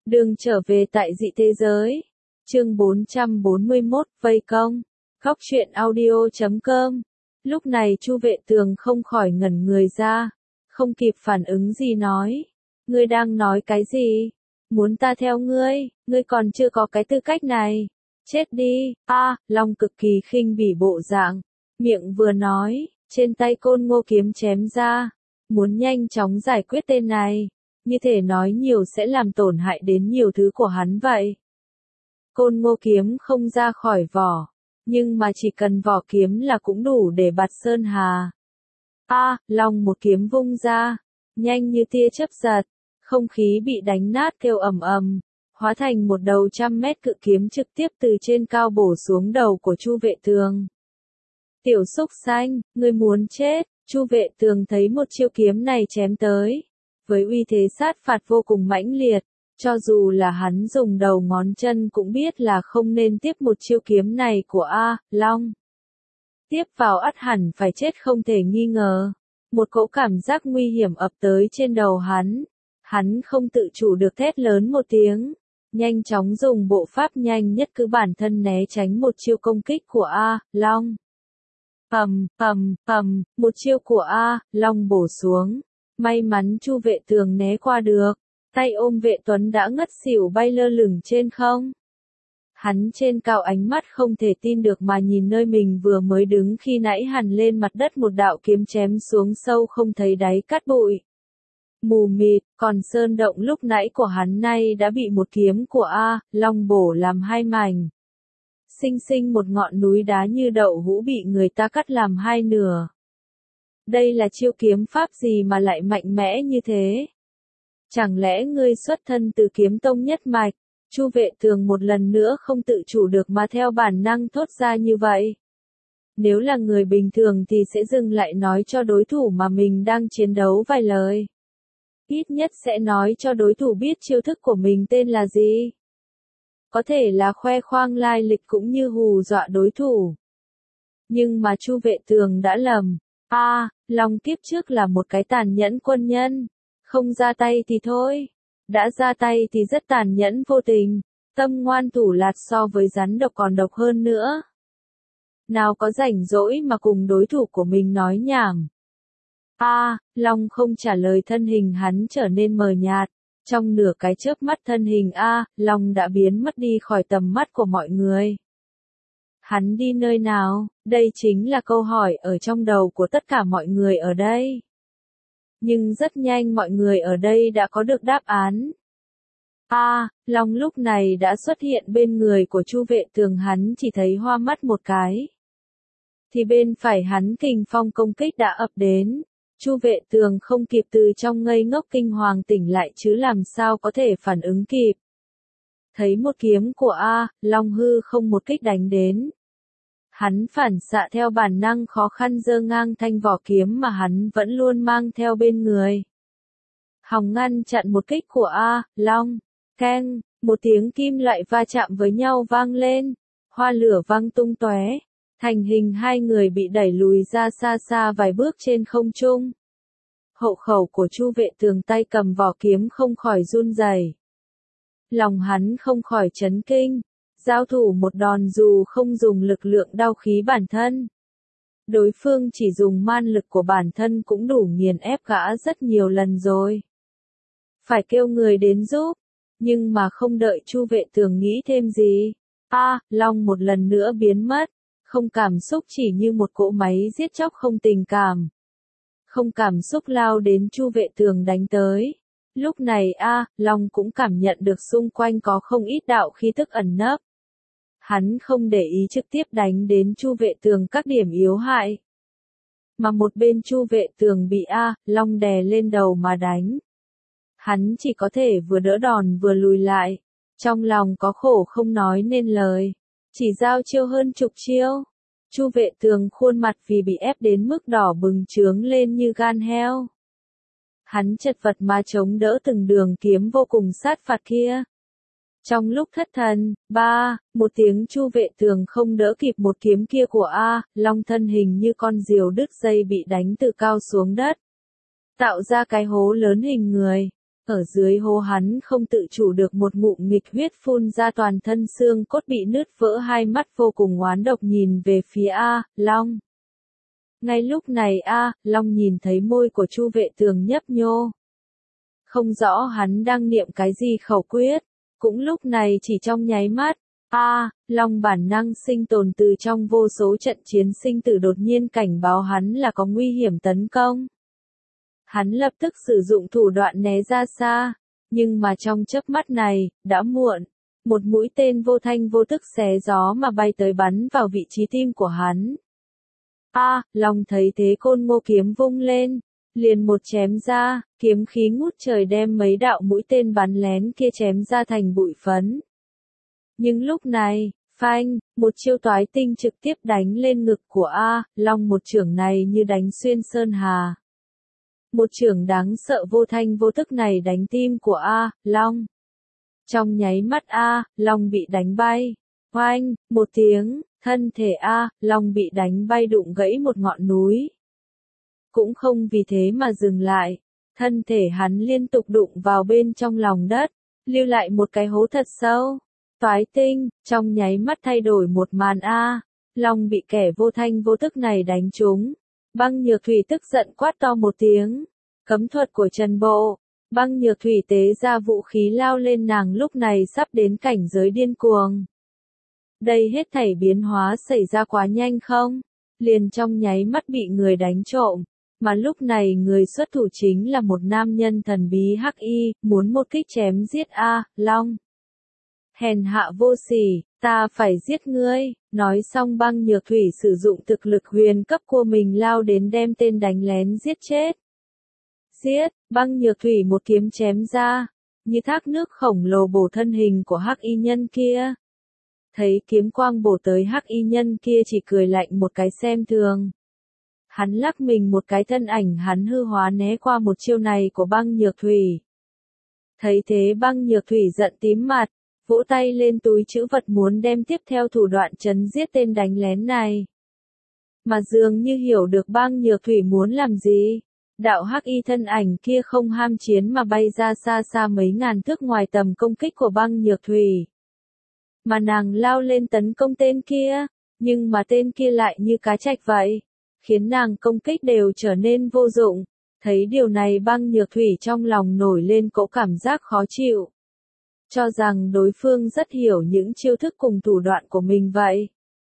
Đường trở về tại dị thế giới. Chương 441, vây công. Góc truyện audio.com. Lúc này Chu Vệ Tường không khỏi ngẩn người ra, không kịp phản ứng gì nói. Ngươi đang nói cái gì? Muốn ta theo ngươi, ngươi còn chưa có cái tư cách này. Chết đi, Long cực kỳ khinh bỉ bộ dạng. Miệng vừa nói, trên tay Côn Ngô kiếm chém ra. Muốn nhanh chóng giải quyết tên này. Như thể nói nhiều sẽ làm tổn hại đến nhiều thứ của hắn vậy. Côn Ngô kiếm không ra khỏi vỏ, nhưng mà chỉ cần vỏ kiếm là cũng đủ để bạt sơn hà. Long một kiếm vung ra, nhanh như tia chớp giật, không khí bị đánh nát kêu ầm ầm, hóa thành một đầu 100 mét cự kiếm trực tiếp từ trên cao bổ xuống đầu của Chu Vệ Tường. Tiểu súc xanh, ngươi muốn chết. Chu Vệ Tường thấy một chiêu kiếm này chém tới, với uy thế sát phạt vô cùng mãnh liệt, cho dù là hắn dùng đầu ngón chân cũng biết là không nên tiếp một chiêu kiếm này của Long. Tiếp vào ắt hẳn phải chết không thể nghi ngờ. Một cỗ cảm giác nguy hiểm ập tới trên đầu hắn không tự chủ được thét lớn một tiếng, nhanh chóng dùng bộ pháp nhanh nhất cứ bản thân né tránh một chiêu công kích của Long. Một chiêu của Long bổ xuống. May mắn Chu Vệ Tường né qua được, tay ôm Vệ Tuấn đã ngất xỉu bay lơ lửng trên không. Hắn trên cao ánh mắt không thể tin được mà nhìn nơi mình vừa mới đứng khi nãy hằn lên mặt đất một đạo kiếm chém xuống sâu không thấy đáy cát bụi. Mù mịt, còn sơn động lúc nãy của hắn nay đã bị một kiếm của Long bổ làm hai mảnh. Xinh xinh một ngọn núi đá như đậu hũ bị người ta cắt làm hai nửa. Đây là chiêu kiếm pháp gì mà lại mạnh mẽ như thế? Chẳng lẽ ngươi xuất thân từ kiếm tông nhất mạch? Chu Vệ Tường một lần nữa không tự chủ được mà theo bản năng thốt ra như vậy. Nếu là người bình thường thì sẽ dừng lại nói cho đối thủ mà mình đang chiến đấu vài lời. Ít nhất sẽ nói cho đối thủ biết chiêu thức của mình tên là gì. Có thể là khoe khoang lai lịch cũng như hù dọa đối thủ. Nhưng mà Chu Vệ Tường đã lầm. Long kiếp trước là một cái tàn nhẫn quân nhân. Không ra tay thì thôi. Đã ra tay thì rất tàn nhẫn vô tình. Tâm ngoan thủ lạt so với rắn độc còn độc hơn nữa. Nào có rảnh rỗi mà cùng đối thủ của mình nói nhảm. Long không trả lời, thân hình hắn trở nên mờ nhạt. Trong nửa cái chớp mắt thân hình Long đã biến mất đi khỏi tầm mắt của mọi người. Hắn đi nơi nào? Đây chính là câu hỏi ở trong đầu của tất cả mọi người ở đây. Nhưng rất nhanh mọi người ở đây đã có được đáp án. Long lúc này đã xuất hiện bên người của Chu Vệ Tường, hắn chỉ thấy hoa mắt một cái. Thì bên phải hắn kình phong công kích đã ập đến. Chu Vệ Tường không kịp từ trong ngây ngốc kinh hoàng tỉnh lại chứ làm sao có thể phản ứng kịp. Thấy một kiếm của Long hư không một kích đánh đến. Hắn phản xạ theo bản năng khó khăn giơ ngang thanh vỏ kiếm mà hắn vẫn luôn mang theo bên người. Hòng ngăn chặn một kích của Long. Keng, một tiếng kim loại va chạm với nhau vang lên. Hoa lửa văng tung tóe. Thành hình hai người bị đẩy lùi ra xa xa vài bước trên không trung. Hậu khẩu của Chu Vệ Tường tay cầm vỏ kiếm không khỏi run rẩy. Lòng hắn không khỏi chấn kinh. Giao thủ một đòn dù không dùng lực lượng đao khí bản thân. Đối phương chỉ dùng man lực của bản thân cũng đủ nghiền ép gã rất nhiều lần rồi. Phải kêu người đến giúp. Nhưng mà không đợi Chu Vệ Tường nghĩ thêm gì. Long một lần nữa biến mất. Không cảm xúc, chỉ như một cỗ máy giết chóc không tình cảm. Không cảm xúc lao đến Chu Vệ Tường đánh tới. Lúc này Long cũng cảm nhận được xung quanh có không ít đạo khí tức ẩn nấp. Hắn không để ý trực tiếp đánh đến Chu Vệ Tường các điểm yếu hại. Mà một bên Chu Vệ Tường bị Long đè lên đầu mà đánh. Hắn chỉ có thể vừa đỡ đòn vừa lùi lại. Trong lòng có khổ không nói nên lời. Chỉ giao chiêu hơn chục chiêu. Chu Vệ Tường khuôn mặt vì bị ép đến mức đỏ bừng trướng lên như gan heo. Hắn chật vật mà chống đỡ từng đường kiếm vô cùng sát phạt kia. Trong lúc thất thần, một tiếng Chu Vệ Tường không đỡ kịp một kiếm kia của Long, thân hình như con diều đứt dây bị đánh từ cao xuống đất. Tạo ra cái hố lớn hình người. Ở dưới hố hắn không tự chủ được một ngụm nghịch huyết phun ra, toàn thân xương cốt bị nứt vỡ, hai mắt vô cùng oán độc nhìn về phía A Long. Ngay lúc này A Long nhìn thấy môi của Chu Vệ Tường nhấp nhô. Không rõ hắn đang niệm cái gì khẩu quyết. Cũng lúc này chỉ trong nháy mắt, A Long bản năng sinh tồn từ trong vô số trận chiến sinh tử đột nhiên cảnh báo hắn là có nguy hiểm tấn công. Hắn lập tức sử dụng thủ đoạn né ra xa, nhưng mà trong chớp mắt này, đã muộn. Một mũi tên vô thanh vô tức xé gió mà bay tới bắn vào vị trí tim của hắn. A Long thấy thế côn ngô kiếm vung lên, liền một chém ra, kiếm khí ngút trời đem mấy đạo mũi tên bắn lén kia chém ra thành bụi phấn. Nhưng lúc này, phanh, một chiêu toái tinh trực tiếp đánh lên ngực của A Long, một chưởng này như đánh xuyên sơn hà. Một chưởng đáng sợ vô thanh vô tức này đánh tim của A Long. Trong nháy mắt A Long bị đánh bay. Oanh, một tiếng, thân thể A Long bị đánh bay đụng gãy một ngọn núi. Cũng không vì thế mà dừng lại, thân thể hắn liên tục đụng vào bên trong lòng đất, lưu lại một cái hố thật sâu. Toái tinh, trong nháy mắt thay đổi một màn A Long bị kẻ vô thanh vô tức này đánh trúng. Băng Nhược Thủy tức giận quát to một tiếng. Cấm thuật của Trần Bộ. Băng Nhược Thủy tế ra vũ khí lao lên, nàng lúc này sắp đến cảnh giới điên cuồng. Đây hết thảy biến hóa xảy ra quá nhanh không? Liền trong nháy mắt bị người đánh trộm. Mà lúc này người xuất thủ chính là một nam nhân thần bí hắc y, muốn một kích chém giết A Long. Hèn hạ vô sỉ, ta phải giết ngươi. Nói xong Băng Nhược Thủy sử dụng thực lực huyền cấp của mình lao đến đem tên đánh lén giết chết. Giết, Băng Nhược Thủy một kiếm chém ra, như thác nước khổng lồ bổ thân hình của hắc y nhân kia. Thấy kiếm quang bổ tới, hắc y nhân kia chỉ cười lạnh một cái xem thường. Hắn lắc mình một cái, thân ảnh hắn hư hóa né qua một chiêu này của Băng Nhược Thủy. Thấy thế Băng Nhược Thủy giận tím mặt, vỗ tay lên túi trữ vật muốn đem tiếp theo thủ đoạn chấn giết tên đánh lén này. Mà dường như hiểu được Băng Nhược Thủy muốn làm gì, đạo hắc y thân ảnh kia không ham chiến mà bay ra xa xa mấy ngàn thước ngoài tầm công kích của Băng Nhược Thủy. Mà nàng lao lên tấn công tên kia, nhưng mà tên kia lại như cá trạch vậy, khiến nàng công kích đều trở nên vô dụng. Thấy điều này Băng Nhược Thủy trong lòng nổi lên cỗ cảm giác khó chịu. Cho rằng đối phương rất hiểu những chiêu thức cùng thủ đoạn của mình vậy.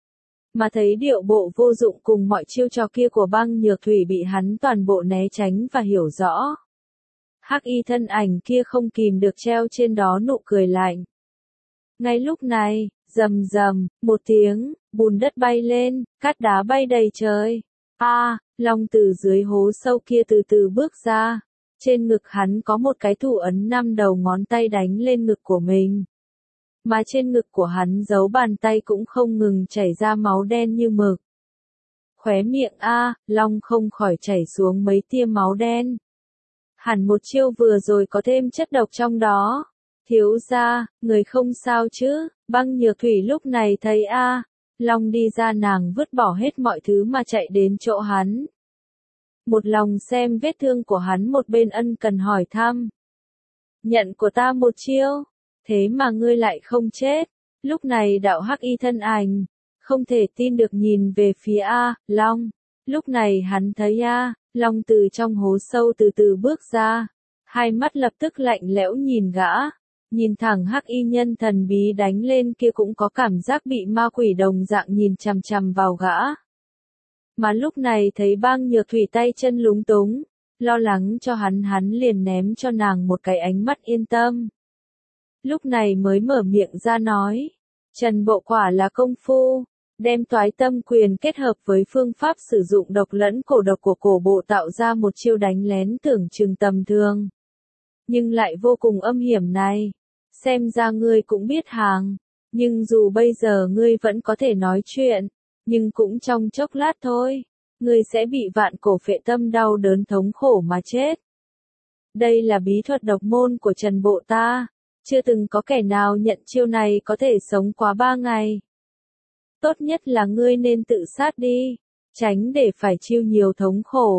Mà thấy điệu bộ vô dụng cùng mọi chiêu trò kia của Băng Nhược Thủy bị hắn toàn bộ né tránh và hiểu rõ. Hắc y thân ảnh kia không kìm được treo trên đó nụ cười lạnh. Ngay lúc này, rầm rầm, một tiếng, bùn đất bay lên, cát đá bay đầy trời. Long từ dưới hố sâu kia từ từ bước ra. Trên ngực hắn có một cái thủ ấn 5 đầu ngón tay đánh lên ngực của mình. Mà trên ngực của hắn dấu bàn tay cũng không ngừng chảy ra máu đen như mực. Khóe miệng Long không khỏi chảy xuống mấy tia máu đen. Hẳn một chiêu vừa rồi có thêm chất độc trong đó. Thiếu gia, người không sao chứ? Băng Nhược Thủy lúc này thấy Long đi ra, nàng vứt bỏ hết mọi thứ mà chạy đến chỗ hắn. Một lòng xem vết thương của hắn, một bên ân cần hỏi thăm. Nhận của ta một chiêu, thế mà ngươi lại không chết. Lúc này đạo hắc y thân ảnh, không thể tin được nhìn về phía Long. Lúc này hắn thấy Long từ trong hố sâu từ từ bước ra. Hai mắt lập tức lạnh lẽo nhìn gã. Nhìn thẳng hắc y nhân thần bí đánh lên kia cũng có cảm giác bị ma quỷ đồng dạng nhìn chằm chằm vào gã. Mà lúc này thấy Băng Nhược Thủy tay chân lúng túng, lo lắng cho hắn liền ném cho nàng một cái ánh mắt yên tâm. Lúc này mới mở miệng ra nói, Trần Bộ quả là công phu, đem toái tâm quyền kết hợp với phương pháp sử dụng độc lẫn cổ độc của cổ bộ tạo ra một chiêu đánh lén tưởng chừng tầm thường. Nhưng lại vô cùng âm hiểm này, xem ra ngươi cũng biết hàng, nhưng dù bây giờ ngươi vẫn có thể nói chuyện. Nhưng cũng trong chốc lát thôi, ngươi sẽ bị vạn cổ phệ tâm đau đớn thống khổ mà chết. Đây là bí thuật độc môn của Trần Bộ ta, chưa từng có kẻ nào nhận chiêu này có thể sống quá 3 ngày. Tốt nhất là ngươi nên tự sát đi, tránh để phải chịu nhiều thống khổ.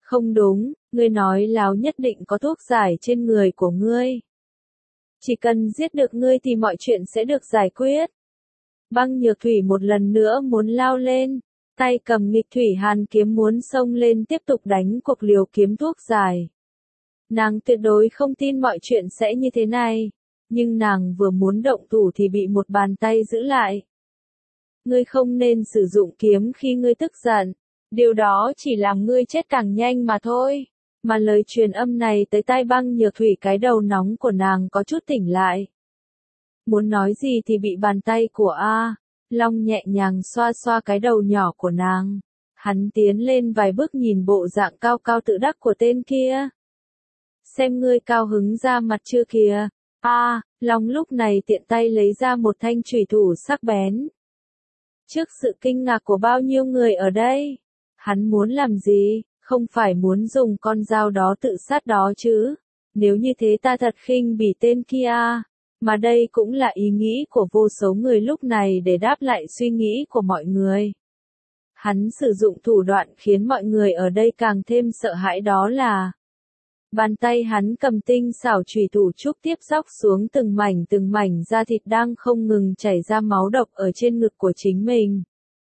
Không đúng, ngươi nói láo nhất định có thuốc giải trên người của ngươi. Chỉ cần giết được ngươi thì mọi chuyện sẽ được giải quyết. Băng Nhược Thủy một lần nữa muốn lao lên, tay cầm nghịch thủy hàn kiếm muốn xông lên tiếp tục đánh cuộc liều kiếm thuốc giải. Nàng tuyệt đối không tin mọi chuyện sẽ như thế này, nhưng nàng vừa muốn động thủ thì bị một bàn tay giữ lại. Ngươi không nên sử dụng kiếm khi ngươi tức giận, điều đó chỉ làm ngươi chết càng nhanh mà thôi. Mà lời truyền âm này tới tai Băng Nhược Thủy, cái đầu nóng của nàng có chút tỉnh lại. Muốn nói gì thì bị bàn tay của A Long nhẹ nhàng xoa xoa cái đầu nhỏ của nàng. Hắn tiến lên vài bước nhìn bộ dạng cao cao tự đắc của tên kia. Xem ngươi cao hứng ra mặt chưa kìa. A Long lúc này tiện tay lấy ra một thanh chủy thủ sắc bén. Trước sự kinh ngạc của bao nhiêu người ở đây, hắn muốn làm gì? Không phải muốn dùng con dao đó tự sát đó chứ. Nếu như thế ta thật khinh bỉ tên kia. Mà đây cũng là ý nghĩ của vô số người lúc này để đáp lại suy nghĩ của mọi người. Hắn sử dụng thủ đoạn khiến mọi người ở đây càng thêm sợ hãi, đó là bàn tay hắn cầm tinh xảo chủy thủ trúc tiếp xóc xuống từng mảnh da thịt đang không ngừng chảy ra máu độc ở trên ngực của chính mình.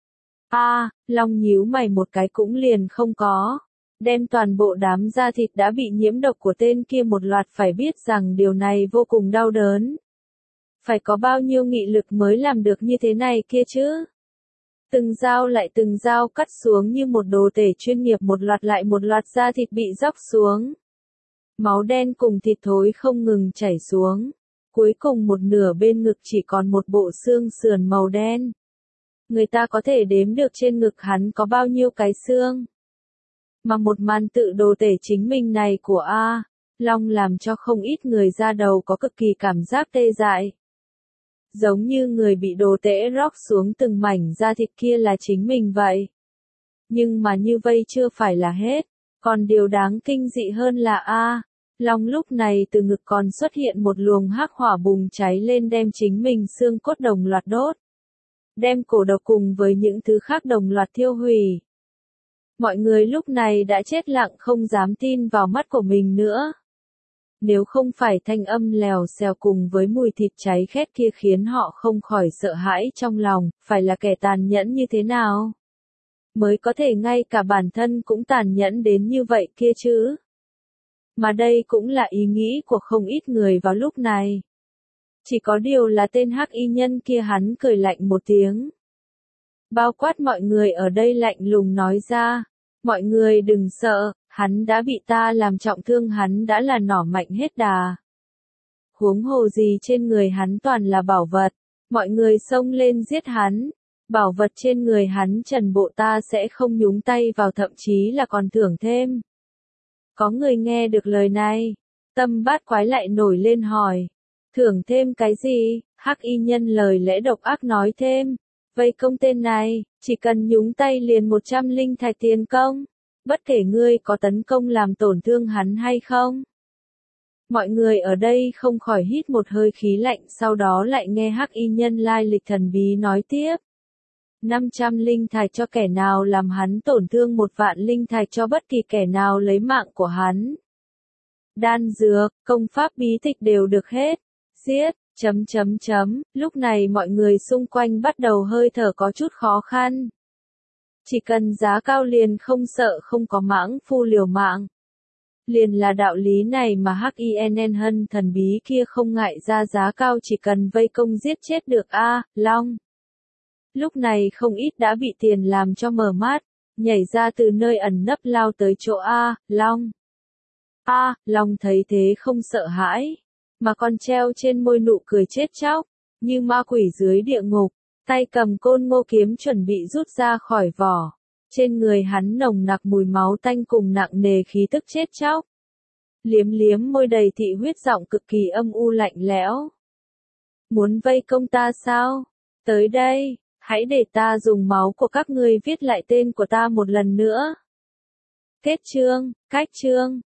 Long nhíu mày một cái cũng liền không có. Đem toàn bộ đám da thịt đã bị nhiễm độc của tên kia một loạt, phải biết rằng điều này vô cùng đau đớn. Phải có bao nhiêu nghị lực mới làm được như thế này kia chứ? Từng dao lại từng dao cắt xuống như một đồ tể chuyên nghiệp, một loạt lại một loạt da thịt bị róc xuống. Máu đen cùng thịt thối không ngừng chảy xuống. Cuối cùng một nửa bên ngực chỉ còn một bộ xương sườn màu đen. Người ta có thể đếm được trên ngực hắn có bao nhiêu cái xương. Mà một màn tự đồ tể chính mình này của A Long làm cho không ít người da đầu có cực kỳ cảm giác tê dại. Giống như người bị đồ tể róc xuống từng mảnh da thịt kia là chính mình vậy. Nhưng mà như vây chưa phải là hết. Còn điều đáng kinh dị hơn là A Long lúc này từ ngực còn xuất hiện một luồng hắc hỏa bùng cháy lên, đem chính mình xương cốt đồng loạt đốt. Đem cổ độc cùng với những thứ khác đồng loạt thiêu hủy. Mọi người lúc này đã chết lặng, không dám tin vào mắt của mình nữa. Nếu không phải thanh âm lèo xèo cùng với mùi thịt cháy khét kia khiến họ không khỏi sợ hãi trong lòng, phải là kẻ tàn nhẫn như thế nào mới có thể ngay cả bản thân cũng tàn nhẫn đến như vậy kia chứ. Mà đây cũng là ý nghĩ của không ít người vào lúc này. Chỉ có điều là tên hắc y nhân kia hắn cười lạnh một tiếng. Bao quát mọi người ở đây lạnh lùng nói ra. Mọi người đừng sợ, hắn đã bị ta làm trọng thương, hắn đã là nỏ mạnh hết đà. Huống hồ gì trên người hắn toàn là bảo vật. Mọi người xông lên giết hắn. Bảo vật trên người hắn trần bộ ta sẽ không nhúng tay vào, thậm chí là còn thưởng thêm. Có người nghe được lời này. Tâm bát quái lại nổi lên hỏi. Thưởng thêm cái gì? Hắc y nhân lời lẽ độc ác nói thêm. Vây công tên này, chỉ cần nhúng tay liền 100 linh thạch tiền công. Bất kể ngươi có tấn công làm tổn thương hắn hay không. Mọi người ở đây không khỏi hít một hơi khí lạnh, sau đó lại nghe hắc y nhân lai lịch thần bí nói tiếp. 500 linh thạch cho kẻ nào làm hắn tổn thương, 1.000 linh thạch cho bất kỳ kẻ nào lấy mạng của hắn. Đan dược, công pháp bí tịch đều được hết. Giết. Lúc này mọi người xung quanh bắt đầu hơi thở có chút khó khăn. Chỉ cần giá cao liền không sợ không có mãng phu liều mạng. Liền là đạo lý này mà Hien Hân thần bí kia không ngại ra giá cao, chỉ cần vây công giết chết được A Long. Lúc này không ít đã bị tiền làm cho mở mắt, nhảy ra từ nơi ẩn nấp lao tới chỗ A Long. A Long thấy thế không sợ hãi, mà còn treo trên môi nụ cười chết chóc, như ma quỷ dưới địa ngục, tay cầm côn ngô kiếm chuẩn bị rút ra khỏi vỏ. Trên người hắn nồng nặc mùi máu tanh cùng nặng nề khí tức chết chóc. Liếm liếm môi đầy thị huyết, giọng cực kỳ âm u lạnh lẽo. Muốn vây công ta sao? Tới đây, hãy để ta dùng máu của các ngươi viết lại tên của ta một lần nữa. Kết chương, cách chương.